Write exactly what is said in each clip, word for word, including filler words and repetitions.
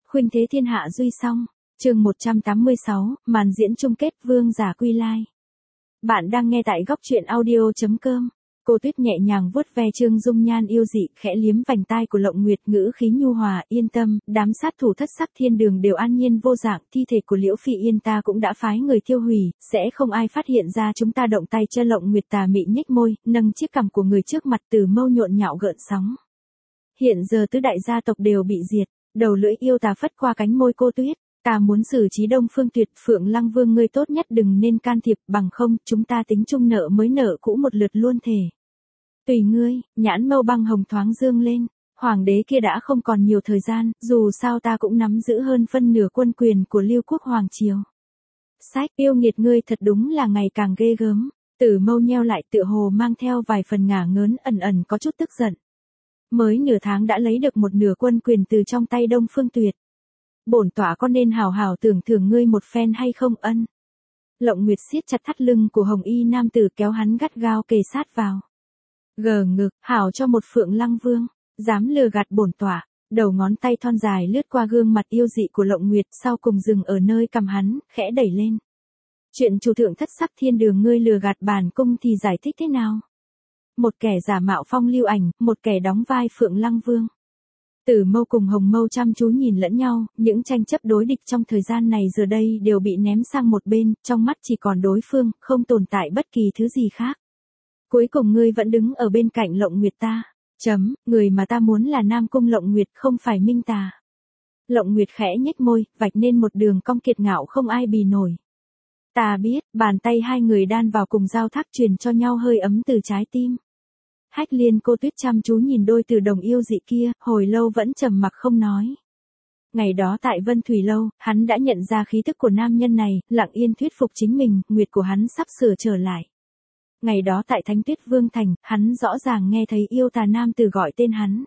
Khuynh thế thiên hạ duy song. Chương một trăm tám mươi sáu, màn diễn chung kết vương giả quy lai. Bạn đang nghe tại góc truyện audio chấm com. Cô Tuyết nhẹ nhàng vuốt ve Trương Dung Nhan yêu dị, khẽ liếm vành tai của Lộng Nguyệt, ngữ khí nhu hòa, yên tâm, đám sát thủ thất sắc thiên đường đều an nhiên vô dạng, thi thể của Liễu Phi Yên ta cũng đã phái người tiêu hủy, sẽ không ai phát hiện ra chúng ta động tay chân. Lộng Nguyệt tà mị nhếch môi, nâng chiếc cằm của người trước mặt, từ mâu nhộn nhạo gợn sóng. Hiện giờ tứ đại gia tộc đều bị diệt, đầu lưỡi yêu tà phất qua cánh môi cô Tuyết. Ta muốn xử trí Đông Phương Tuyệt, Phượng Lăng Vương ngươi tốt nhất đừng nên can thiệp, bằng không, chúng ta tính chung nợ mới nợ cũ một lượt luôn thể. Tùy ngươi, nhãn mâu băng hồng thoáng dương lên, hoàng đế kia đã không còn nhiều thời gian, dù sao ta cũng nắm giữ hơn phân nửa quân quyền của Lưu Quốc Hoàng Triều. Sách, yêu nghiệt ngươi thật đúng là ngày càng ghê gớm, Tử mâu nheo lại tựa hồ mang theo vài phần ngả ngớn, ẩn ẩn có chút tức giận. Mới nửa tháng đã lấy được một nửa quân quyền từ trong tay Đông Phương Tuyệt. Bổn tọa có nên hào hào tưởng thưởng ngươi một phen hay không ân? Lộng Nguyệt siết chặt thắt lưng của hồng y nam tử, kéo hắn gắt gao kề sát vào. Gờ ngực, hảo cho một Phượng Lăng Vương, dám lừa gạt bổn tọa. Đầu ngón tay thon dài lướt qua gương mặt yêu dị của Lộng Nguyệt, sau cùng dừng ở nơi cằm hắn, khẽ đẩy lên. Chuyện chủ thượng thất sắc thiên đường ngươi lừa gạt bản cung thì giải thích thế nào? Một kẻ giả mạo Phong Lưu Ảnh, một kẻ đóng vai Phượng Lăng Vương. Tử mâu cùng hồng mâu chăm chú nhìn lẫn nhau, những tranh chấp đối địch trong thời gian này giờ đây đều bị ném sang một bên, trong mắt chỉ còn đối phương, không tồn tại bất kỳ thứ gì khác. Cuối cùng ngươi vẫn đứng ở bên cạnh Lộng Nguyệt ta. Chấm, người mà ta muốn là Nam Cung Lộng Nguyệt, không phải Minh Tà. Lộng Nguyệt khẽ nhếch môi, vạch nên một đường cong kiệt ngạo không ai bì nổi. Ta biết, bàn tay hai người đan vào cùng giao thác, truyền cho nhau hơi ấm từ trái tim. Hách Liên cô Tuyết chăm chú nhìn đôi từ đồng yêu dị kia, hồi lâu vẫn trầm mặc không nói. Ngày đó tại Vân Thủy Lâu, hắn đã nhận ra khí tức của nam nhân này, lặng yên thuyết phục chính mình, nguyệt của hắn sắp sửa trở lại. Ngày đó tại Thánh Tuyết Vương Thành, hắn rõ ràng nghe thấy yêu tà nam tử gọi tên hắn.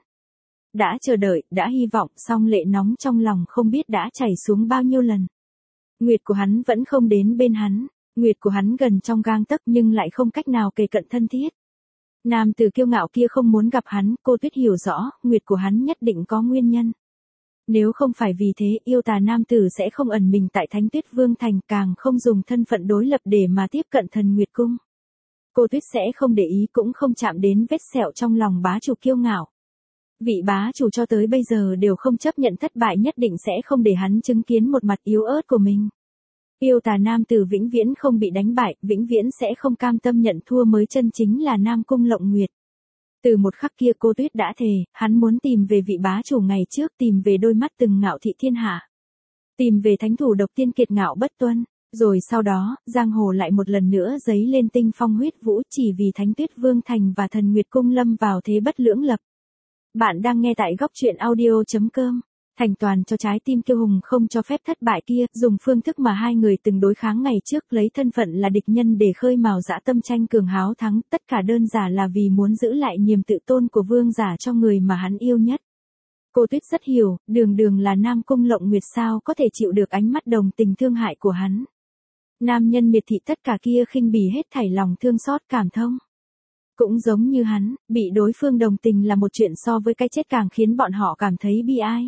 Đã chờ đợi, đã hy vọng, song lệ nóng trong lòng không biết đã chảy xuống bao nhiêu lần. Nguyệt của hắn vẫn không đến bên hắn, nguyệt của hắn gần trong gang tấc nhưng lại không cách nào kề cận thân thiết. Nam tử kiêu ngạo kia không muốn gặp hắn, cô Tuyết hiểu rõ, nguyệt của hắn nhất định có nguyên nhân. Nếu không phải vì thế, yêu tà nam tử sẽ không ẩn mình tại Thánh Tuyết Vương Thành, càng không dùng thân phận đối lập để mà tiếp cận Thần Nguyệt Cung. Cô Tuyết sẽ không để ý, cũng không chạm đến vết sẹo trong lòng bá chủ kiêu ngạo. Vị bá chủ cho tới bây giờ đều không chấp nhận thất bại, nhất định sẽ không để hắn chứng kiến một mặt yếu ớt của mình. Yêu tà nam tử vĩnh viễn không bị đánh bại, vĩnh viễn sẽ không cam tâm nhận thua mới chân chính là Nam Cung Lộng Nguyệt. Từ một khắc kia cô Tuyết đã thề, hắn muốn tìm về vị bá chủ ngày trước, tìm về đôi mắt từng ngạo thị thiên hạ. Tìm về thánh thủ độc tiên kiệt ngạo bất tuân. Rồi sau đó, giang hồ lại một lần nữa giấy lên tinh phong huyết vũ, chỉ vì Thánh Tuyết Vương Thành và Thần Nguyệt Cung lâm vào thế bất lưỡng lập. Bạn đang nghe tại góc truyện audio chấm com. Thành toàn cho trái tim kiêu hùng không cho phép thất bại kia, dùng phương thức mà hai người từng đối kháng ngày trước, lấy thân phận là địch nhân để khơi mào dã tâm tranh cường háo thắng, tất cả đơn giản là vì muốn giữ lại niềm tự tôn của vương giả cho người mà hắn yêu nhất. Cô Tuyết rất hiểu, đường đường là Nam Cung Lộng Nguyệt sao có thể chịu được ánh mắt đồng tình thương hại của hắn. Nam nhân miệt thị tất cả kia khinh bỉ hết thảy lòng thương xót cảm thông. Cũng giống như hắn, bị đối phương đồng tình là một chuyện so với cái chết càng khiến bọn họ cảm thấy bi ai.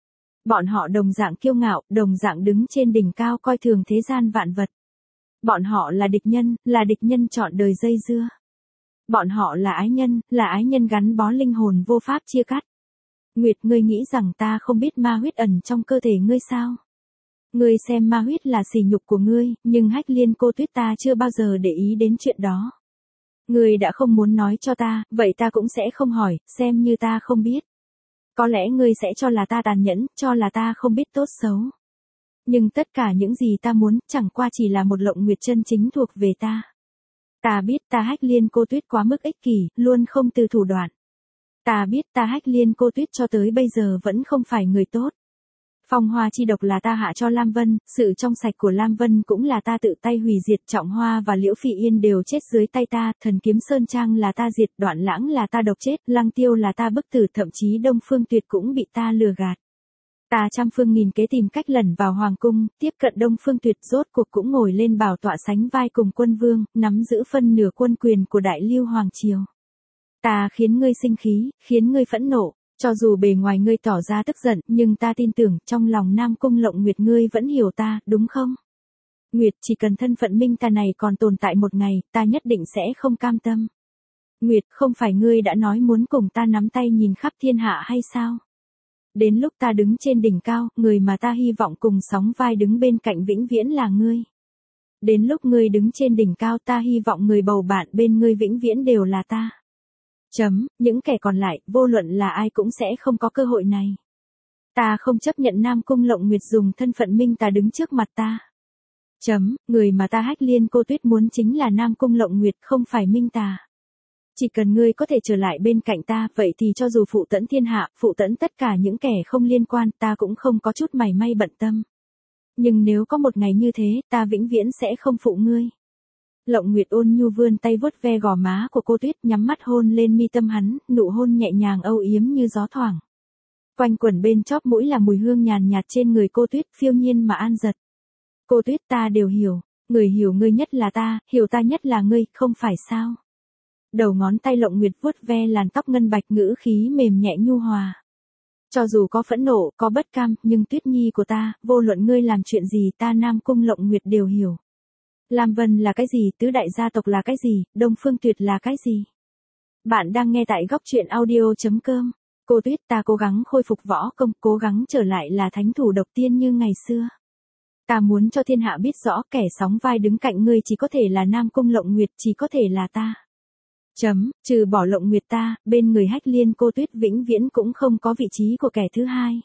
Bọn họ đồng dạng kiêu ngạo, đồng dạng đứng trên đỉnh cao coi thường thế gian vạn vật. Bọn họ là địch nhân, là địch nhân trọn đời dây dưa. Bọn họ là ái nhân, là ái nhân gắn bó linh hồn vô pháp chia cắt. Nguyệt, ngươi nghĩ rằng ta không biết ma huyết ẩn trong cơ thể ngươi sao? Ngươi xem ma huyết là sỉ nhục của ngươi, nhưng Hách Liên cô Tuyết ta chưa bao giờ để ý đến chuyện đó. Ngươi đã không muốn nói cho ta, vậy ta cũng sẽ không hỏi, xem như ta không biết. Có lẽ ngươi sẽ cho là ta tàn nhẫn, cho là ta không biết tốt xấu. Nhưng tất cả những gì ta muốn, chẳng qua chỉ là một Lộng Nguyệt chân chính thuộc về ta. Ta biết ta Hách Liên cô Tuyết quá mức ích kỷ, luôn không từ thủ đoạn. Ta biết ta Hách Liên cô Tuyết cho tới bây giờ vẫn không phải người tốt. Phong hoa chi độc là ta hạ cho Lam Vân, sự trong sạch của Lam Vân cũng là ta tự tay hủy diệt, Trọng Hoa và Liễu Phi Yên đều chết dưới tay ta, Thần Kiếm Sơn Trang là ta diệt, Đoạn Lãng là ta độc chết, Lăng Tiêu là ta bức tử, thậm chí Đông Phương Tuyệt cũng bị ta lừa gạt. Ta trăm phương nghìn kế tìm cách lẩn vào hoàng cung, tiếp cận Đông Phương Tuyệt, rốt cuộc cũng ngồi lên bảo tọa sánh vai cùng quân vương, nắm giữ phân nửa quân quyền của Đại Lưu Hoàng Triều. Ta khiến ngươi sinh khí, khiến ngươi phẫn nộ, Cho dù bề ngoài ngươi tỏ ra tức giận, nhưng ta tin tưởng trong lòng Nam Cung Lộng Nguyệt ngươi vẫn hiểu ta, đúng không? Nguyệt, chỉ cần thân phận minh ta này còn tồn tại một ngày, ta nhất định sẽ không cam tâm. Nguyệt, không phải ngươi đã nói muốn cùng ta nắm tay nhìn khắp thiên hạ hay sao? Đến lúc ta đứng trên đỉnh cao, người mà ta hy vọng cùng sóng vai đứng bên cạnh vĩnh viễn là ngươi. Đến lúc ngươi đứng trên đỉnh cao, ta hy vọng người bầu bạn bên ngươi vĩnh viễn đều là ta. Chấm, những kẻ còn lại, vô luận là ai cũng sẽ không có cơ hội này. Ta không chấp nhận Nam Cung Lộng Nguyệt dùng thân phận minh ta đứng trước mặt ta. Chấm, người mà ta Hách Liên Cô Tuyết muốn chính là Nam Cung Lộng Nguyệt, không phải minh ta. Chỉ cần ngươi có thể trở lại bên cạnh ta, vậy thì cho dù phụ tẫn thiên hạ, phụ tẫn tất cả những kẻ không liên quan, ta cũng không có chút mảy may bận tâm. Nhưng nếu có một ngày như thế, ta vĩnh viễn sẽ không phụ ngươi. Lộng Nguyệt ôn nhu vươn tay vuốt ve gò má của cô Tuyết, nhắm mắt hôn lên mi tâm hắn, nụ hôn nhẹ nhàng âu yếm như gió thoảng. Quanh quẩn bên chóp mũi là mùi hương nhàn nhạt trên người cô Tuyết, phiêu nhiên mà an giật. Cô Tuyết, ta đều hiểu, người hiểu ngươi nhất là ta, hiểu ta nhất là ngươi, không phải sao? Đầu ngón tay Lộng Nguyệt vuốt ve làn tóc ngân bạch, ngữ khí mềm nhẹ nhu hòa. Cho dù có phẫn nộ, có bất cam, nhưng Tuyết Nhi của ta, vô luận ngươi làm chuyện gì, ta Nam Cung Lộng Nguyệt đều hiểu. Lam Vân là cái gì, tứ đại gia tộc là cái gì, Đông Phương Tuyệt là cái gì? Bạn đang nghe tại góc truyện audio chấm com. Cô Tuyết, ta cố gắng khôi phục võ công, cố gắng trở lại là thánh thủ độc tiên như ngày xưa. Ta muốn cho thiên hạ biết rõ kẻ sóng vai đứng cạnh ngươi chỉ có thể là Nam Cung Lộng Nguyệt, chỉ có thể là ta. Chấm, trừ bỏ Lộng Nguyệt ta, bên người Hách Liên Cô Tuyết vĩnh viễn cũng không có vị trí của kẻ thứ hai.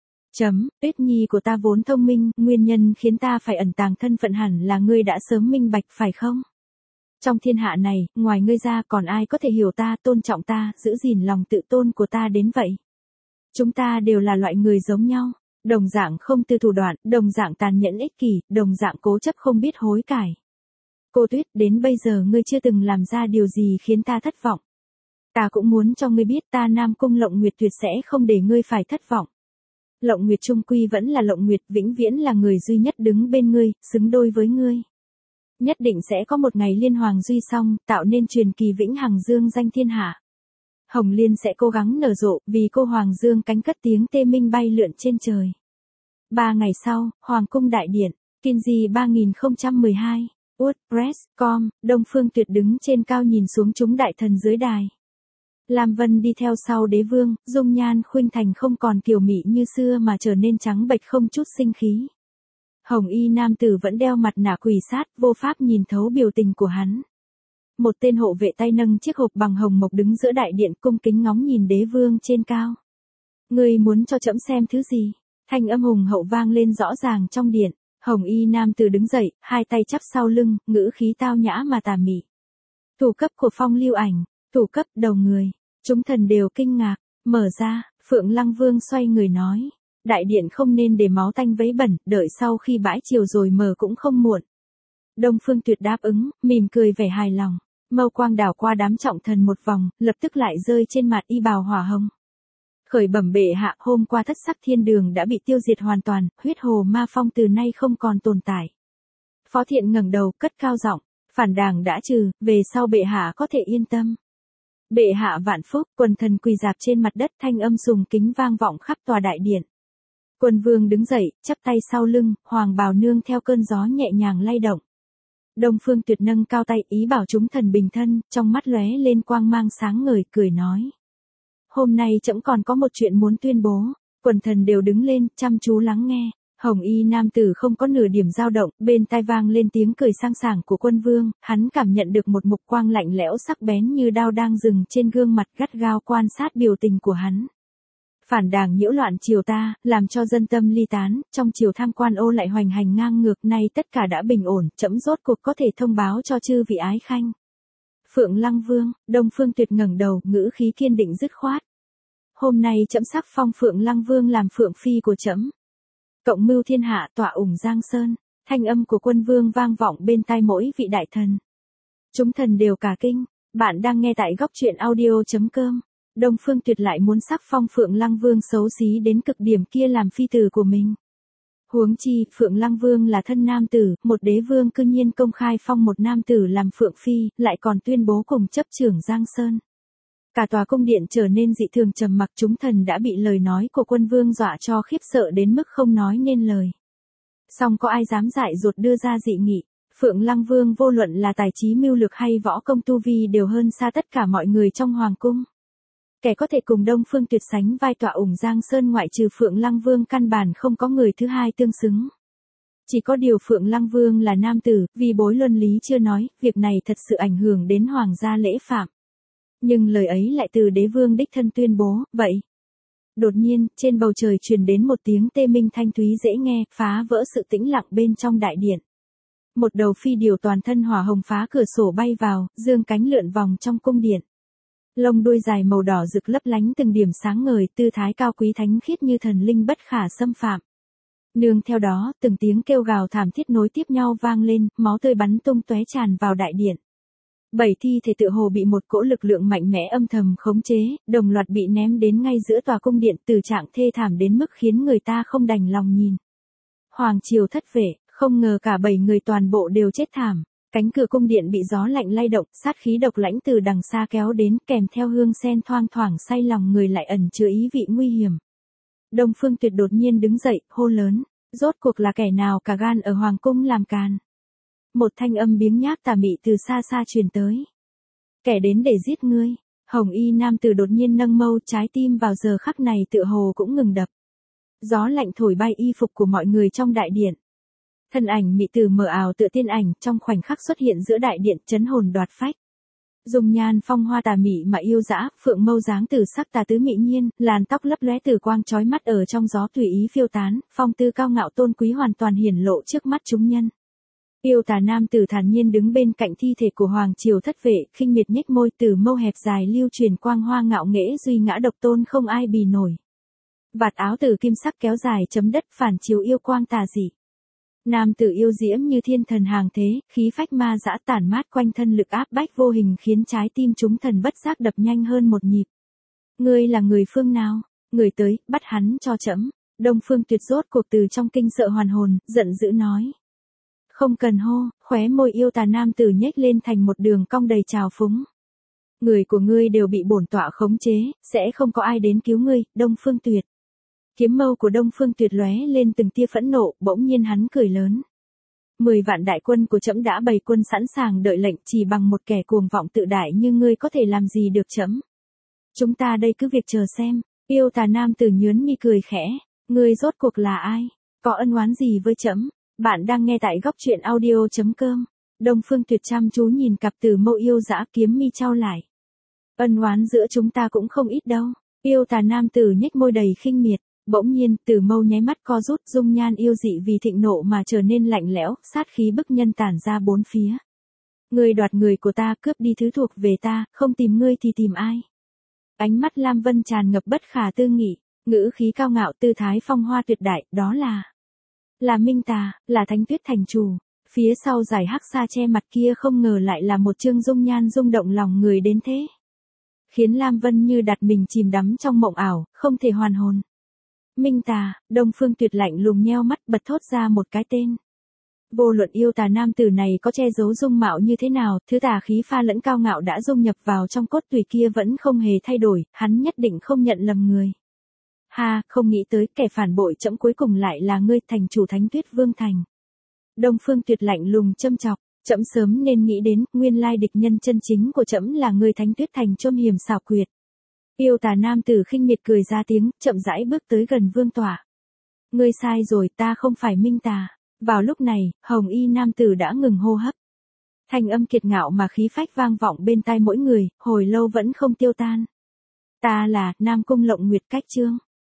Chấm, Tuyết Nhi của ta vốn thông minh, nguyên nhân khiến ta phải ẩn tàng thân phận hẳn là ngươi đã sớm minh bạch phải không? Trong thiên hạ này, ngoài ngươi ra còn ai có thể hiểu ta, tôn trọng ta, giữ gìn lòng tự tôn của ta đến vậy? Chúng ta đều là loại người giống nhau, đồng dạng không tư thủ đoạn, đồng dạng tàn nhẫn ích kỷ, đồng dạng cố chấp không biết hối cải. Cô Tuyết, đến bây giờ ngươi chưa từng làm ra điều gì khiến ta thất vọng. Ta cũng muốn cho ngươi biết ta Nam Cung Lộng Nguyệt tuyệt sẽ không để ngươi phải thất vọng. Lộng Nguyệt trung quy vẫn là Lộng Nguyệt, vĩnh viễn là người duy nhất đứng bên ngươi, xứng đôi với ngươi. Nhất định sẽ có một ngày liên hoàng duy song, tạo nên truyền kỳ vĩnh hằng dương danh thiên hạ. Hồng Liên sẽ cố gắng nở rộ, vì cô hoàng dương cánh cất tiếng tê minh bay lượn trên trời. Ba ngày sau, Hoàng cung đại điện, Kinji ba không một hai, WordPress chấm com, Đông Phương Tuyệt đứng trên cao nhìn xuống chúng đại thần dưới đài. Lam Vân đi theo sau đế vương, dung nhan khuynh thành không còn kiều mị như xưa mà trở nên trắng bệch không chút sinh khí. Hồng y nam tử vẫn đeo mặt nạ quỷ sát, vô pháp nhìn thấu biểu tình của hắn. Một tên hộ vệ tay nâng chiếc hộp bằng hồng mộc đứng giữa đại điện cung kính ngóng nhìn đế vương trên cao. Ngươi muốn cho trẫm xem thứ gì? Thanh âm hùng hậu vang lên rõ ràng trong điện. Hồng y nam tử đứng dậy, hai tay chắp sau lưng, ngữ khí tao nhã mà tà mị. Thủ cấp của Phong Lưu Ảnh, thủ cấp đầu người. Chúng thần đều kinh ngạc, mở ra, Phượng Lăng Vương xoay người nói. Đại điện không nên để máu tanh vấy bẩn, đợi sau khi bãi chiều rồi mở cũng không muộn. Đông Phương Tuyệt đáp ứng, mỉm cười vẻ hài lòng. Mâu quang đảo qua đám trọng thần một vòng, lập tức lại rơi trên mặt y bào hỏa hồng. Khởi bẩm bệ hạ, hôm qua thất sắc thiên đường đã bị tiêu diệt hoàn toàn, huyết hồ ma phong từ nay không còn tồn tại. Phó Thiện ngẩng đầu, cất cao giọng, phản đảng đã trừ, về sau bệ hạ có thể yên tâm. Bệ hạ vạn phúc, quần thần quỳ dạp trên mặt đất, thanh âm sùng kính vang vọng khắp tòa đại điện. Quân vương đứng dậy, chắp tay sau lưng, hoàng bào nương theo cơn gió nhẹ nhàng lay động. Đông Phương Tuyệt nâng cao tay ý bảo chúng thần bình thân, trong mắt lóe lên quang mang sáng ngời, cười nói. Hôm nay trẫm còn có một chuyện muốn tuyên bố. Quần thần đều đứng lên, chăm chú lắng nghe. Hồng y nam tử không có nửa điểm dao động, bên tai vang lên tiếng cười sang sảng của quân vương, hắn cảm nhận được một mục quang lạnh lẽo sắc bén như đao đang dừng trên gương mặt, gắt gao quan sát biểu tình của hắn. Phản đảng nhiễu loạn triều ta, làm cho dân tâm ly tán, trong triều tham quan ô lại hoành hành ngang ngược, nay tất cả đã bình ổn, trẫm rốt cuộc có thể thông báo cho chư vị ái khanh. Phượng Lăng Vương, Đông Phương Tuyệt ngẩng đầu, ngữ khí kiên định dứt khoát. Hôm nay trẫm sắc phong Phượng Lăng Vương làm phượng phi của trẫm. Cộng mưu thiên hạ, tọa ủng Giang Sơn, thanh âm của quân vương vang vọng bên tai mỗi vị đại thần. Chúng thần đều cả kinh, bạn đang nghe tại góc truyện audio chấm com. Đông Phương Tuyệt lại muốn sắc phong Phượng Lăng Vương xấu xí đến cực điểm kia làm phi tử của mình. Huống chi, Phượng Lăng Vương là thân nam tử, một đế vương cư nhiên công khai phong một nam tử làm phượng phi, lại còn tuyên bố cùng chấp trưởng Giang Sơn. Cả tòa cung điện trở nên dị thường trầm mặc, chúng thần đã bị lời nói của quân vương dọa cho khiếp sợ đến mức không nói nên lời. Song có ai dám dại dột đưa ra dị nghị, Phượng Lăng Vương vô luận là tài trí mưu lược hay võ công tu vi đều hơn xa tất cả mọi người trong hoàng cung. Kẻ có thể cùng Đông Phương Tuyệt sánh vai tọa ủng Giang Sơn ngoại trừ Phượng Lăng Vương căn bản không có người thứ hai tương xứng. Chỉ có điều Phượng Lăng Vương là nam tử, vì bối luân lý chưa nói, việc này thật sự ảnh hưởng đến hoàng gia lễ phạm. Nhưng lời ấy lại từ đế vương đích thân tuyên bố, vậy. Đột nhiên, trên bầu trời truyền đến một tiếng tê minh thanh thúy dễ nghe, phá vỡ sự tĩnh lặng bên trong đại điện. Một đầu phi điều toàn thân hỏa hồng phá cửa sổ bay vào, dương cánh lượn vòng trong cung điện. Lông đuôi dài màu đỏ rực lấp lánh từng điểm sáng ngời, tư thái cao quý thánh khiết như thần linh bất khả xâm phạm. Nương theo đó, từng tiếng kêu gào thảm thiết nối tiếp nhau vang lên, máu tươi bắn tung tóe tràn vào đại điện. Bảy thi thể tựa hồ bị một cỗ lực lượng mạnh mẽ âm thầm khống chế, đồng loạt bị ném đến ngay giữa tòa cung điện, tử trạng thê thảm đến mức khiến người ta không đành lòng nhìn. Hoàng triều thất vệ, không ngờ cả bảy người toàn bộ đều chết thảm. Cánh cửa cung điện bị gió lạnh lay động, sát khí độc lãnh từ đằng xa kéo đến, kèm theo hương sen thoang thoảng say lòng người lại ẩn chứa ý vị nguy hiểm. Đông Phương Tuyệt đột nhiên đứng dậy, hô lớn, rốt cuộc là kẻ nào cả gan ở hoàng cung làm càn. Một thanh âm biếng nhác tà mị từ xa xa truyền tới. Kẻ đến để giết ngươi. Hồng y nam tử đột nhiên nâng mâu, trái tim vào giờ khắc này tựa hồ cũng ngừng đập. Gió lạnh thổi bay y phục của mọi người trong đại điện. Thân ảnh mị tử mờ ảo tựa tiên ảnh trong khoảnh khắc xuất hiện giữa đại điện, chấn hồn đoạt phách. Dung nhan phong hoa tà mị mà yêu dã, phượng mâu dáng tử sắc tà tứ mỹ nhiên, làn tóc lấp lóe tử quang chói mắt ở trong gió tùy ý phiêu tán, phong tư cao ngạo tôn quý hoàn toàn hiển lộ trước mắt chúng nhân. Yêu tà nam tử thản nhiên đứng bên cạnh thi thể của hoàng triều thất vệ, khinh miệt nhếch môi, từ mâu hẹp dài lưu truyền quang hoa ngạo nghễ duy ngã độc tôn không ai bì nổi. Vạt áo từ kim sắc kéo dài chấm đất phản chiếu yêu quang tà dị. Nam tử yêu diễm như thiên thần hàng thế, khí phách ma dã tản mát quanh thân, lực áp bách vô hình khiến trái tim chúng thần bất giác đập nhanh hơn một nhịp. Ngươi là người phương nào? Người tới, bắt hắn cho trẫm. Đông Phương Tuyệt rốt cuộc từ trong kinh sợ hoàn hồn, giận dữ nói. Không cần hô, khóe môi yêu tà nam tử nhếch lên thành một đường cong đầy trào phúng. Người của ngươi đều bị bổn tọa khống chế, sẽ không có ai đến cứu ngươi, Đông Phương Tuyệt. Kiếm mâu của Đông Phương Tuyệt lóe lên từng tia phẫn nộ, bỗng nhiên hắn cười lớn. Mười vạn đại quân của trẫm đã bày quân sẵn sàng đợi lệnh, chỉ bằng một kẻ cuồng vọng tự đại như ngươi có thể làm gì được trẫm. Chúng ta đây cứ việc chờ xem. Yêu tà nam tử nhướn mi cười khẽ. Ngươi rốt cuộc là ai? Có ân oán gì với trẫm? Bạn đang nghe tại góc truyện audio chấm com. Đông Phương Tuyệt chăm chú nhìn cặp tử mâu yêu dã, kiếm mi chau lại. Ân oán giữa chúng ta cũng không ít đâu. Yêu tà nam tử nhếch môi đầy khinh miệt. Bỗng nhiên, tử mâu nháy mắt co rút, dung nhan yêu dị vì thịnh nộ mà trở nên lạnh lẽo, sát khí bức nhân tản ra bốn phía. Ngươi đoạt người của ta, cướp đi thứ thuộc về ta, không tìm ngươi thì tìm ai? Ánh mắt Lam Vân tràn ngập bất khả tư nghị, ngữ khí cao ngạo, tư thái phong hoa tuyệt đại, đó là là Minh Tà, là Thánh Tuyết thành chủ. Phía sau giải hắc sa che mặt kia không ngờ lại là một trương dung nhan rung động lòng người đến thế. Khiến Lam Vân như đặt mình chìm đắm trong mộng ảo, không thể hoàn hồn. Minh Tà, Đông Phương Tuyệt lạnh lùng nheo mắt, bật thốt ra một cái tên. Vô luận yêu tà nam tử này có che giấu dung mạo như thế nào, thứ tà khí pha lẫn cao ngạo đã dung nhập vào trong cốt tùy kia vẫn không hề thay đổi, hắn nhất định không nhận lầm người. Ha, không nghĩ tới kẻ phản bội trẫm cuối cùng lại là ngươi, thành chủ Thánh Tuyết Vương thành. Đông Phương Tuyệt lạnh lùng châm chọc, trẫm sớm nên nghĩ đến, nguyên lai địch nhân chân chính của trẫm là ngươi Thánh Tuyết thành chôm hiểm xảo quyệt. Yêu tà nam tử khinh miệt cười ra tiếng, chậm rãi bước tới gần vương tọa. Ngươi sai rồi, ta không phải Minh Tà. Vào lúc này, hồng y nam tử đã ngừng hô hấp. Thanh âm kiệt ngạo mà khí phách vang vọng bên tai mỗi người, hồi lâu vẫn không tiêu tan. Ta là Nam Cung Lộng Nguyệt Cách Chương.